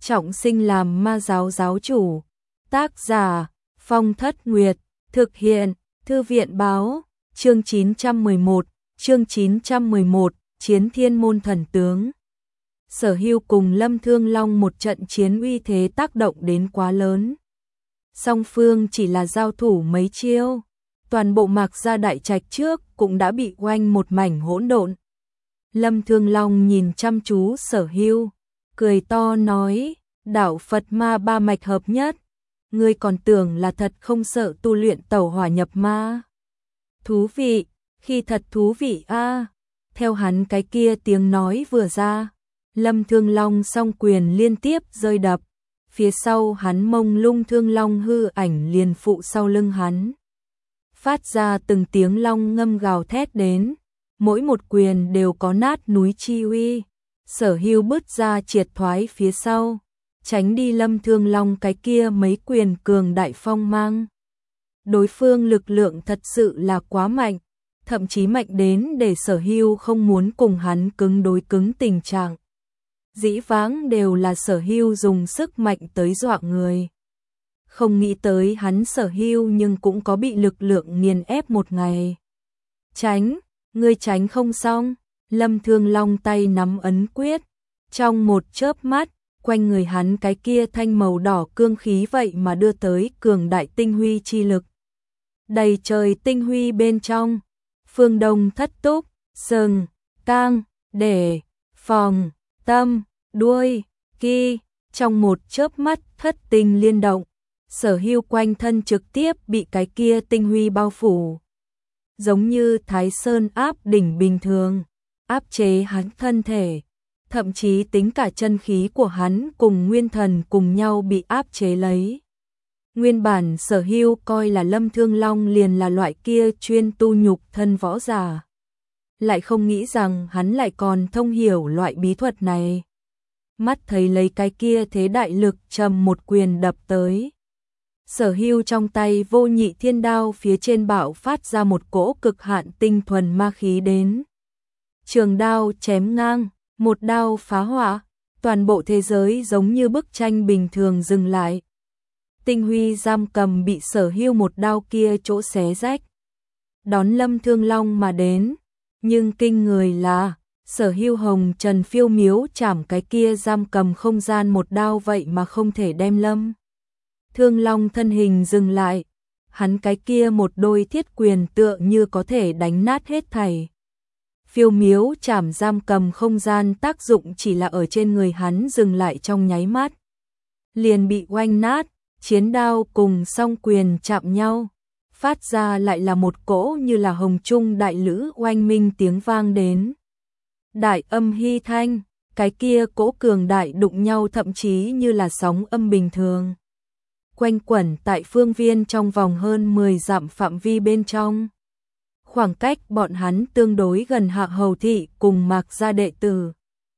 trọng sinh làm ma giáo giáo chủ. Tác giả Phong Thất Nguyệt, thực hiện Thư viện báo, chương 911, Chiến Thiên Môn Thần Tướng. Sở Hưu cùng Lâm Thương Long một trận chiến uy thế tác động đến quá lớn. Song phương chỉ là giao thủ mấy chiêu, toàn bộ Mạc Gia đại trạch trước cũng đã bị oanh một mảnh hỗn độn. Lâm Thương Long nhìn chăm chú Sở Hưu, cười to nói, đạo Phật ma ba mạch hợp nhất, ngươi còn tưởng là thật không sợ tu luyện tẩu hỏa nhập ma. Thú vị, khi thật thú vị a. Theo hắn cái kia tiếng nói vừa ra, Lâm Thương Long song quyền liên tiếp rơi đập, phía sau hắn mông lung thương long hư ảnh liền phụ sau lưng hắn. Phát ra từng tiếng long ngâm gào thét đến, mỗi một quyền đều có nát núi chi uy. Sở Hưu bứt ra triệt thoái phía sau, tránh đi Lâm Thương Long cái kia mấy quyền cường đại phong mang. Đối phương lực lượng thật sự là quá mạnh, thậm chí mạnh đến để Sở Hưu không muốn cùng hắn cứng đối cứng tình trạng. Dĩ vãng đều là Sở Hưu dùng sức mạnh tới dọa người. Không nghĩ tới hắn Sở Hưu nhưng cũng có bị lực lượng nghiền ép một ngày. Tránh, ngươi tránh không xong. Lâm Thương Long tay nắm ấn quyết, trong một chớp mắt, quanh người hắn cái kia thanh màu đỏ cương khí vậy mà đưa tới cường đại tinh huy chi lực. Đầy trời tinh huy bên trong, phương đông thất túc, sừng, cang, để, phòng, tâm, đuôi, ki, trong một chớp mắt thất tinh liên động, Sở Hưu quanh thân trực tiếp bị cái kia tinh huy bao phủ. Giống như Thái Sơn áp đỉnh bình thường, áp chế hắn thân thể, thậm chí tính cả chân khí của hắn cùng nguyên thần cùng nhau bị áp chế lấy. Nguyên bản Sở Hưu coi là Lâm Thương Long liền là loại kia chuyên tu nhục thân võ giả. Lại không nghĩ rằng hắn lại còn thông hiểu loại bí thuật này. Mắt thấy lấy cái kia thế đại lực trầm một quyền đập tới. Sở Hưu trong tay vô nhị thiên đao phía trên bạo phát ra một cỗ cực hạn tinh thuần ma khí đến. Trường đao chém ngang, một đao phá hỏa, toàn bộ thế giới giống như bức tranh bình thường dừng lại. Tinh huy giam cầm bị Sở Hưu một đao kia chỗ xé rách. Đón Lâm Thương Long mà đến, nhưng kinh người là, Sở Hưu hồng trần phiêu miếu chảm cái kia giam cầm không gian một đao vậy mà không thể đem Lâm Thương Long thân hình dừng lại, hắn cái kia một đôi thiết quyền tựa như có thể đánh nát hết thảy. Phiêu miếu chảm giam cầm không gian tác dụng chỉ là ở trên người hắn dừng lại trong nháy mắt. Liền bị oanh nát, chiến đao cùng song quyền chạm nhau, phát ra lại là một cỗ như là hồng trung đại lữ oanh minh tiếng vang đến. Đại âm hy thanh, cái kia cỗ cường đại đụng nhau thậm chí như là sóng âm bình thường. Quanh quẩn tại phương viên trong vòng hơn 10 dặm phạm vi bên trong. Khoảng cách bọn hắn tương đối gần Hạ Hầu Thị cùng Mạc Gia đệ tử.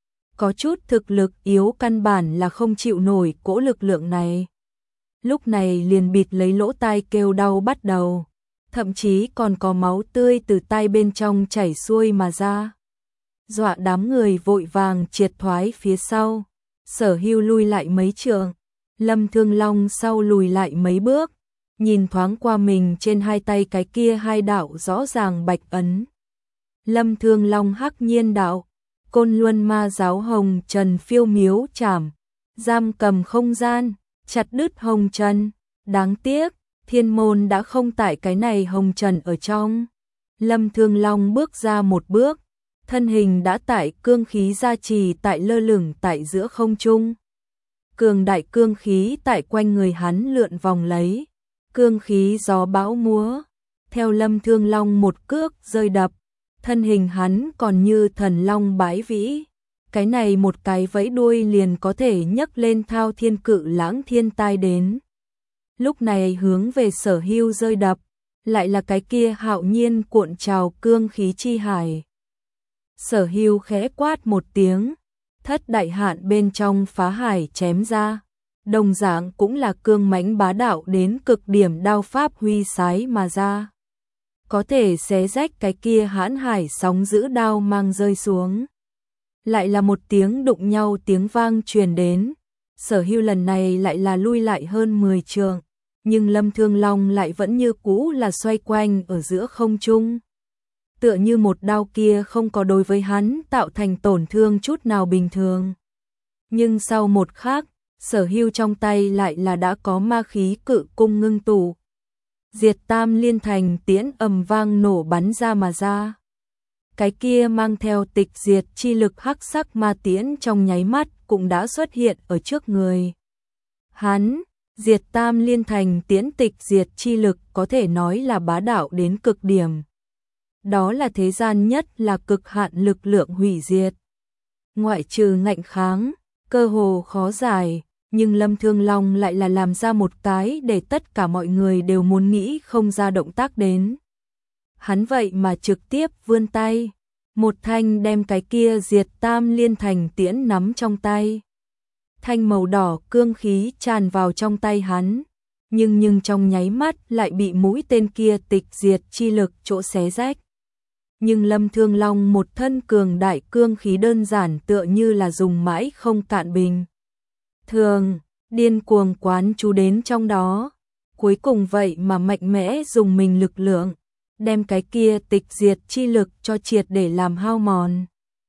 Có chút thực lực yếu căn bản là không chịu nổi cỗ lực lượng này. Lúc này liền bịt lấy lỗ tai kêu đau bắt đầu. Thậm chí còn có máu tươi từ tai bên trong chảy xuôi mà ra. Dọa đám người vội vàng triệt thoái phía sau. Sở Hưu lui lại mấy trượng. Lâm Thương Long sau lùi lại mấy bước, nhìn thoáng qua mình trên hai tay cái kia hai đạo rõ ràng bạch ấn. Lâm Thương Long hắc nhiên đạo, Côn Luân ma giáo hồng trần phiêu miếu chảm, giam cầm không gian, chặt đứt hồng trần. Đáng tiếc, thiên môn đã không tại cái này hồng trần ở trong. Lâm Thương Long bước ra một bước, thân hình đã tại cương khí gia trì tại lơ lửng tại giữa không trung. Cường đại cương khí tại quanh người hắn lượn vòng lấy, cương khí gió bão múa, theo Lâm Thương Long một cước rơi đập, thân hình hắn còn như thần long bãi vĩ, cái này một cái vẫy đuôi liền có thể nhấc lên thao thiên cự lãng thiên tai đến. Lúc này hướng về Sở Hưu rơi đập, lại là cái kia hạo nhiên cuộn trào cương khí chi hải. Sở Hưu khẽ quát một tiếng, thất đại hạn bên trong phá hải chém ra, đồng dạng cũng là cương mãnh bá đạo đến cực điểm đao pháp huy sái mà ra. Có thể xé rách cái kia hãn hải sóng giữ đao mang rơi xuống. Lại là một tiếng đụng nhau tiếng vang truyền đến, Sở Hưu lần này lại là lui lại hơn 10 trượng, nhưng Lâm Thương Long lại vẫn như cũ là xoay quanh ở giữa không trung. Tựa như một đao kia không có đối với hắn tạo thành tổn thương chút nào bình thường. Nhưng sau một khắc, Sở Hưu trong tay lại là đã có ma khí cự cung ngưng tụ. Diệt Tam Liên Thành tiễn ầm vang nổ bắn ra mà ra. Cái kia mang theo tịch diệt chi lực hắc sắc ma tiễn trong nháy mắt cũng đã xuất hiện ở trước người. Hắn, Diệt Tam Liên Thành tiễn tịch diệt chi lực có thể nói là bá đạo đến cực điểm. Đó là thế gian nhất là cực hạn lực lượng hủy diệt. Ngoại trừ ngạnh kháng, cơ hồ khó giải, nhưng Lâm Thương Long lại là làm ra một cái để tất cả mọi người đều muốn nghĩ không ra động tác đến. Hắn vậy mà trực tiếp vươn tay, một thanh đem cái kia Diệt Tam Liên Thành tiễn nắm trong tay. Thanh màu đỏ cương khí tràn vào trong tay hắn, nhưng trong nháy mắt lại bị mũi tên kia tịch diệt chi lực chỗ xé rách. Nhưng Lâm Thương Long một thân cường đại cương khí đơn giản tựa như là dùng mãi không cạn bình. Thường, điên cuồng quán chú đến trong đó, cuối cùng vậy mà mạnh mẽ dùng mình lực lượng, đem cái kia tịch diệt chi lực cho triệt để làm hao mòn.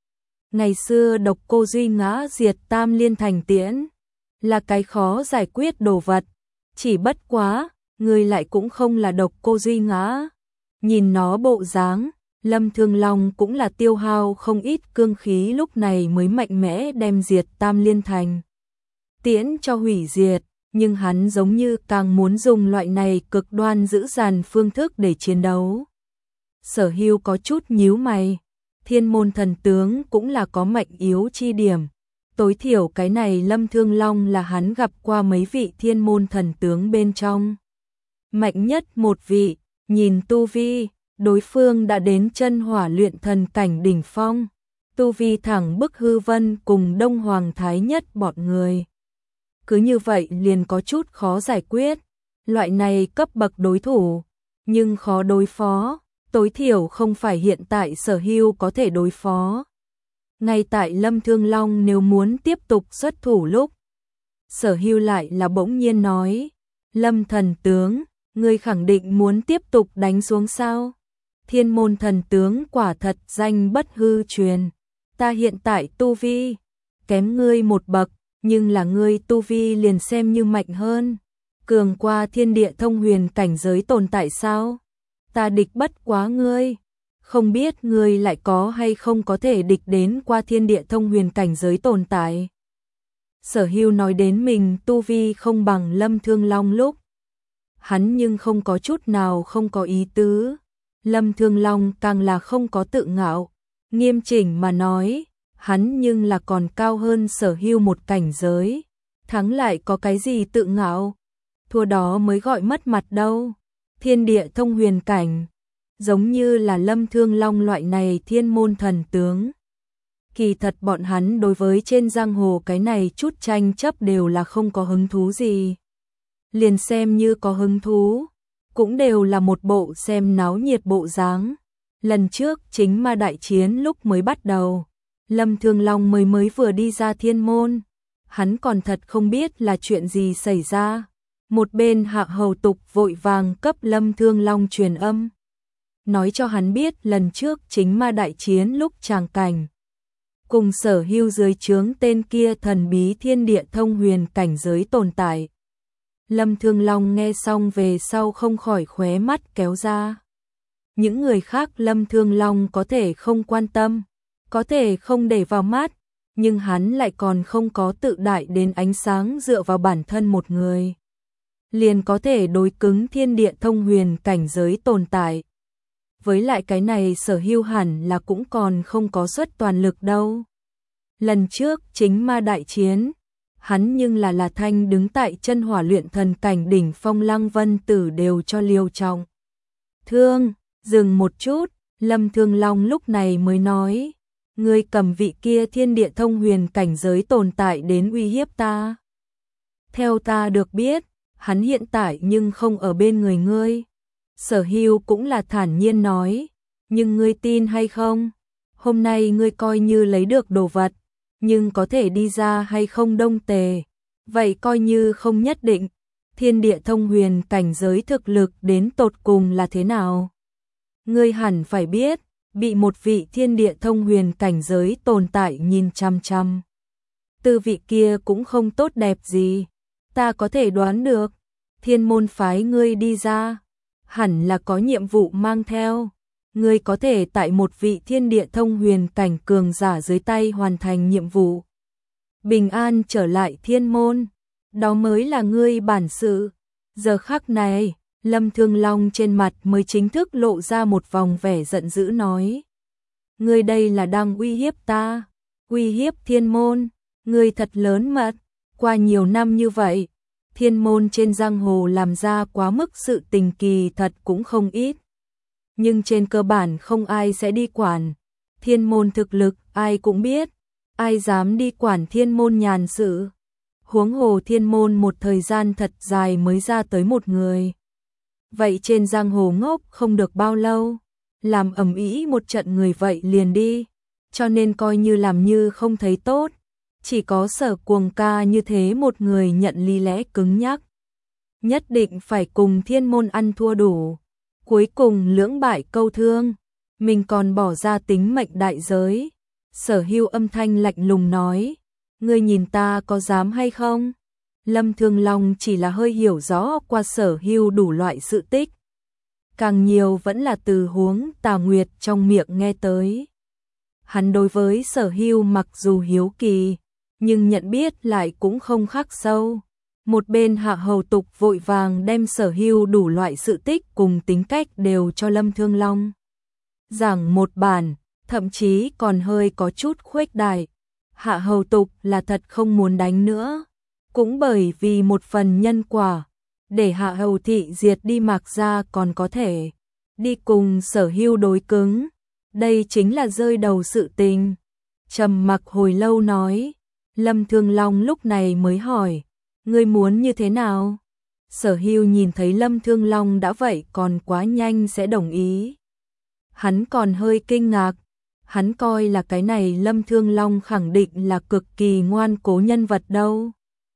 Ngày xưa Độc Cô Duy Ngã Diệt Tam Liên Thành tiễn, là cái khó giải quyết đồ vật, chỉ bất quá, người lại cũng không là Độc Cô Duy Ngã. Nhìn nó bộ dáng, Lâm Thương Long cũng là tiêu hao không ít cương khí lúc này mới mạnh mẽ đem Diệt Tam Liên Thành tiễn cho hủy diệt, nhưng hắn giống như càng muốn dùng loại này cực đoan dữ dằn phương thức để chiến đấu. Sở Hưu có chút nhíu mày, Thiên Môn Thần Tướng cũng là có mạnh yếu chi điểm, tối thiểu cái này Lâm Thương Long là hắn gặp qua mấy vị Thiên Môn Thần Tướng bên trong. Mạnh nhất một vị, nhìn tu vi, đối phương đã đến chân hỏa luyện thần cảnh đỉnh phong, tu vi thẳng bức hư vân cùng Đông Hoàng Thái Nhất bọn người. Cứ như vậy liền có chút khó giải quyết, loại này cấp bậc đối thủ, nhưng khó đối phó, tối thiểu không phải hiện tại Sở Hưu có thể đối phó. Ngay tại Lâm Thương Long nếu muốn tiếp tục xuất thủ lúc, Sở Hưu lại là bỗng nhiên nói, Lâm Thần Tướng, ngươi khẳng định muốn tiếp tục đánh xuống sao? Thiên Môn Thần Tướng quả thật danh bất hư truyền, ta hiện tại tu vi kém ngươi một bậc, nhưng là ngươi tu vi liền xem như mạnh hơn, cường qua thiên địa thông huyền cảnh giới tồn tại sao? Ta địch bất quá ngươi, không biết ngươi lại có hay không có thể địch đến qua thiên địa thông huyền cảnh giới tồn tại. Sở Hưu nói đến mình tu vi không bằng Lâm Thương Long lúc, hắn nhưng không có chút nào không có ý tứ. Lâm Thương Long càng là không có tự ngạo, nghiêm chỉnh mà nói, hắn nhưng là còn cao hơn Sở Hưu một cảnh giới, thắng lại có cái gì tự ngạo, thua đó mới gọi mất mặt đâu. Thiên địa thông huyền cảnh, giống như là Lâm Thương Long loại này thiên môn thần tướng. Kỳ thật bọn hắn đối với trên giang hồ cái này chút tranh chấp đều là không có hứng thú gì. Liền xem như có hứng thú, cũng đều là một bộ xem náo nhiệt bộ dáng. Lần trước chính ma đại chiến lúc mới bắt đầu, Lâm Thương Long mới vừa đi ra thiên môn, hắn còn thật không biết là chuyện gì xảy ra. Một bên Hạ Hầu Tục vội vàng cấp Lâm Thương Long truyền âm, nói cho hắn biết lần trước chính ma đại chiến lúc tràng cảnh, cùng Sở Hưu dưới trướng tên kia thần bí thiên địa thông huyền cảnh giới tồn tại. Lâm Thương Long nghe xong về sau không khỏi khóe mắt kéo ra. Những người khác Lâm Thương Long có thể không quan tâm, có thể không để vào mắt, nhưng hắn lại còn không có tự đại đến ánh sáng dựa vào bản thân một người liền có thể đối cứng thiên địa thông huyền cảnh giới tồn tại. Với lại cái này Sở Hưu hẳn là cũng còn không có xuất toàn lực đâu. Lần trước chính ma đại chiến, hắn nhưng là thanh đứng tại chân hỏa luyện thần cảnh đỉnh phong Lăng Vân Tử đều cho liều trọng thương. Dừng một chút, Lâm Thương Long lúc này mới nói, ngươi cầm vị kia thiên địa thông huyền cảnh giới tồn tại đến uy hiếp ta. Theo ta được biết, hắn hiện tại nhưng không ở bên người ngươi. Sở Hưu cũng là thản nhiên nói, nhưng ngươi tin hay không? Hôm nay ngươi coi như lấy được đồ vật, nhưng có thể đi ra hay không Đông Tề, Vậy coi như không nhất định, thiên địa thông huyền cảnh giới thực lực đến tột cùng là thế nào? Ngươi hẳn phải biết, bị một vị thiên địa thông huyền cảnh giới tồn tại nhìn chăm chăm. Tư vị kia cũng không tốt đẹp gì, ta có thể đoán được, thiên môn phái ngươi đi ra, hẳn là có nhiệm vụ mang theo. Ngươi có thể tại một vị thiên địa thông huyền cảnh cường giả dưới tay hoàn thành nhiệm vụ. Bình an trở lại thiên môn, đó mới là ngươi bản sự. Giờ khắc này, Lâm Thương Long trên mặt mới chính thức lộ ra một vòng vẻ giận dữ nói. Ngươi đây là đang uy hiếp ta, uy hiếp thiên môn, ngươi thật lớn mật, qua nhiều năm như vậy, thiên môn trên giang hồ làm ra quá mức sự tình kỳ thật cũng không ít. Nhưng trên cơ bản không ai sẽ đi quản, thiên môn thực lực ai cũng biết, ai dám đi quản thiên môn nhàn sự. Huống hồ thiên môn một thời gian thật dài mới ra tới một người. Vậy trên giang hồ ngốc không được bao lâu, làm ầm ĩ một trận người vậy liền đi, cho nên coi như làm như không thấy tốt, chỉ có Sở Cuồng ca như thế một người nhận lý lẽ cứng nhắc. Nhất định phải cùng thiên môn ăn thua đủ, cuối cùng lưỡng bại câu thương, mình còn bỏ ra tính mệnh đại giới. Sở Hưu âm thanh lạnh lùng nói, ngươi nhìn ta có dám hay không? Lâm Thương Long chỉ là hơi hiểu rõ qua Sở Hưu đủ loại sự tích. Càng nhiều vẫn là từ huống Tà Nguyệt trong miệng nghe tới. Hắn đối với Sở Hưu mặc dù hiếu kỳ, nhưng nhận biết lại cũng không khắc sâu. Một bên Hạ Hầu Tục vội vàng đem Sở Hưu đủ loại sự tích cùng tính cách đều cho Lâm Thương Long giảng một bản, thậm chí còn hơi có chút khuếch đại. Hạ Hầu Tục là thật không muốn đánh nữa, cũng bởi vì một phần nhân quả, để Hạ Hầu Thị diệt đi Mạc Gia còn có thể đi cùng Sở Hưu đối cứng, đây chính là rơi đầu sự tình. Trầm mặc hồi lâu nói, Lâm Thương Long lúc này mới hỏi, ngươi muốn như thế nào? Sở Hưu nhìn thấy Lâm Thương Long đã vậy còn quá nhanh sẽ đồng ý. Hắn còn hơi kinh ngạc, hắn coi là cái này Lâm Thương Long khẳng định là cực kỳ ngoan cố nhân vật đâu.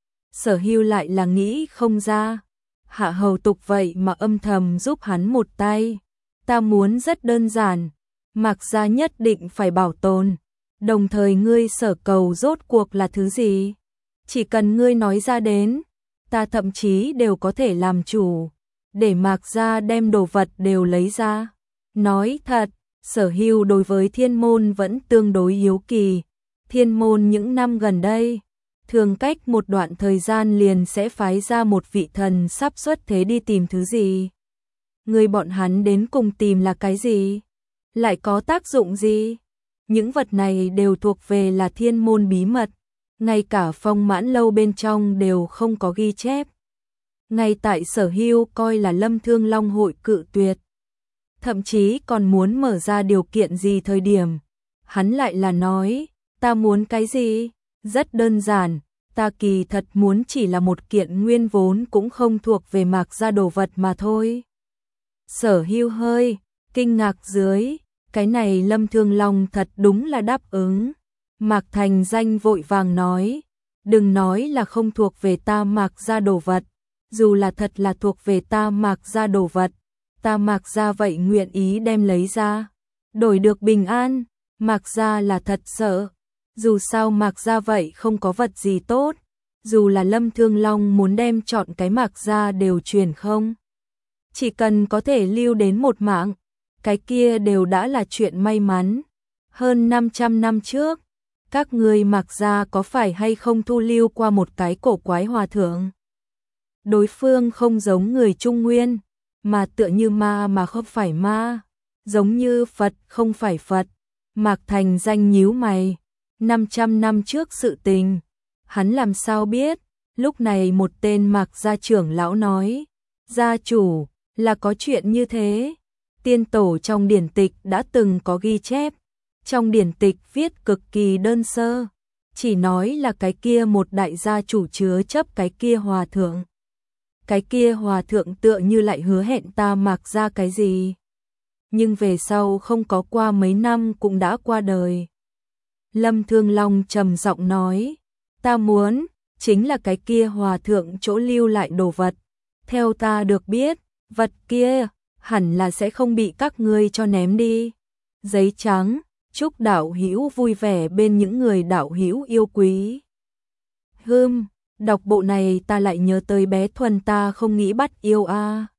Sở Hưu lại là nghĩ không ra, Hạ Hầu Tục vậy mà âm thầm giúp hắn một tay. Ta muốn rất đơn giản, Mạc Gia nhất định phải bảo tồn, đồng thời ngươi sở cầu rốt cuộc là thứ gì? Chỉ cần ngươi nói ra đến, ta thậm chí đều có thể làm chủ, để Mạc Gia đem đồ vật đều lấy ra. Nói thật, Sở Hưu đối với thiên môn vẫn tương đối hiếu kỳ. Thiên môn những năm gần đây, thường cách một đoạn thời gian liền sẽ phái ra một vị thần sắp xuất thế đi tìm thứ gì. Người bọn hắn đến cùng tìm là cái gì? Lại có tác dụng gì? Những vật này đều thuộc về là thiên môn bí mật, ngay cả Phong Mãn Lâu bên trong đều không có ghi chép. Ngay tại Sở Hưu coi là Lâm Thương Long hội cự tuyệt, thậm chí còn muốn mở ra điều kiện gì thời điểm, hắn lại là nói, ta muốn cái gì? Rất đơn giản, ta kỳ thật muốn chỉ là một kiện nguyên vốn cũng không thuộc về Mạc Gia đồ vật mà thôi. Sở Hưu hơi kinh ngạc dưới, cái này Lâm Thương Long thật đúng là đáp ứng. Mạc Thành Danh vội vàng nói, đừng nói là không thuộc về ta Mạc Gia đồ vật, dù là thật là thuộc về ta Mạc Gia đồ vật, ta Mạc Gia vậy nguyện ý đem lấy ra, đổi được bình an. Mạc Gia là thật sợ, dù sao Mạc Gia vậy không có vật gì tốt, dù là Lâm Thương Long muốn đem chọn cái Mạc Gia đều truyền không. Chỉ cần có thể lưu đến một mạng, cái kia đều đã là chuyện may mắn. Hơn 500 năm trước, các ngươi Mạc Gia có phải hay không thu lưu qua một cái cổ quái hòa thượng? Đối phương không giống người Trung Nguyên, mà tựa như ma mà không phải ma, giống như Phật không phải Phật. Mạc Thành Danh nhíu mày, 500 năm trước sự tình, hắn làm sao biết? Lúc này một tên Mạc Gia trưởng lão nói, gia chủ, là có chuyện như thế. Tiên tổ trong điển tịch đã từng có ghi chép, trong điển tịch viết cực kỳ đơn sơ, chỉ nói là cái kia một đại gia chủ chứa chấp cái kia hòa thượng. Cái kia hòa thượng tựa như lại hứa hẹn ta Mạc Gia cái gì. Nhưng về sau không có qua mấy năm cũng đã qua đời. Lâm Thương Long trầm giọng nói, ta muốn, chính là cái kia hòa thượng chỗ lưu lại đồ vật. Theo ta được biết, vật kia hẳn là sẽ không bị các ngươi cho ném đi. Giấy trắng, chúc đạo hữu vui vẻ bên những người đạo hữu yêu quý. Đọc bộ này ta lại nhớ tới bé Thuần ta không nghĩ bắt yêu a.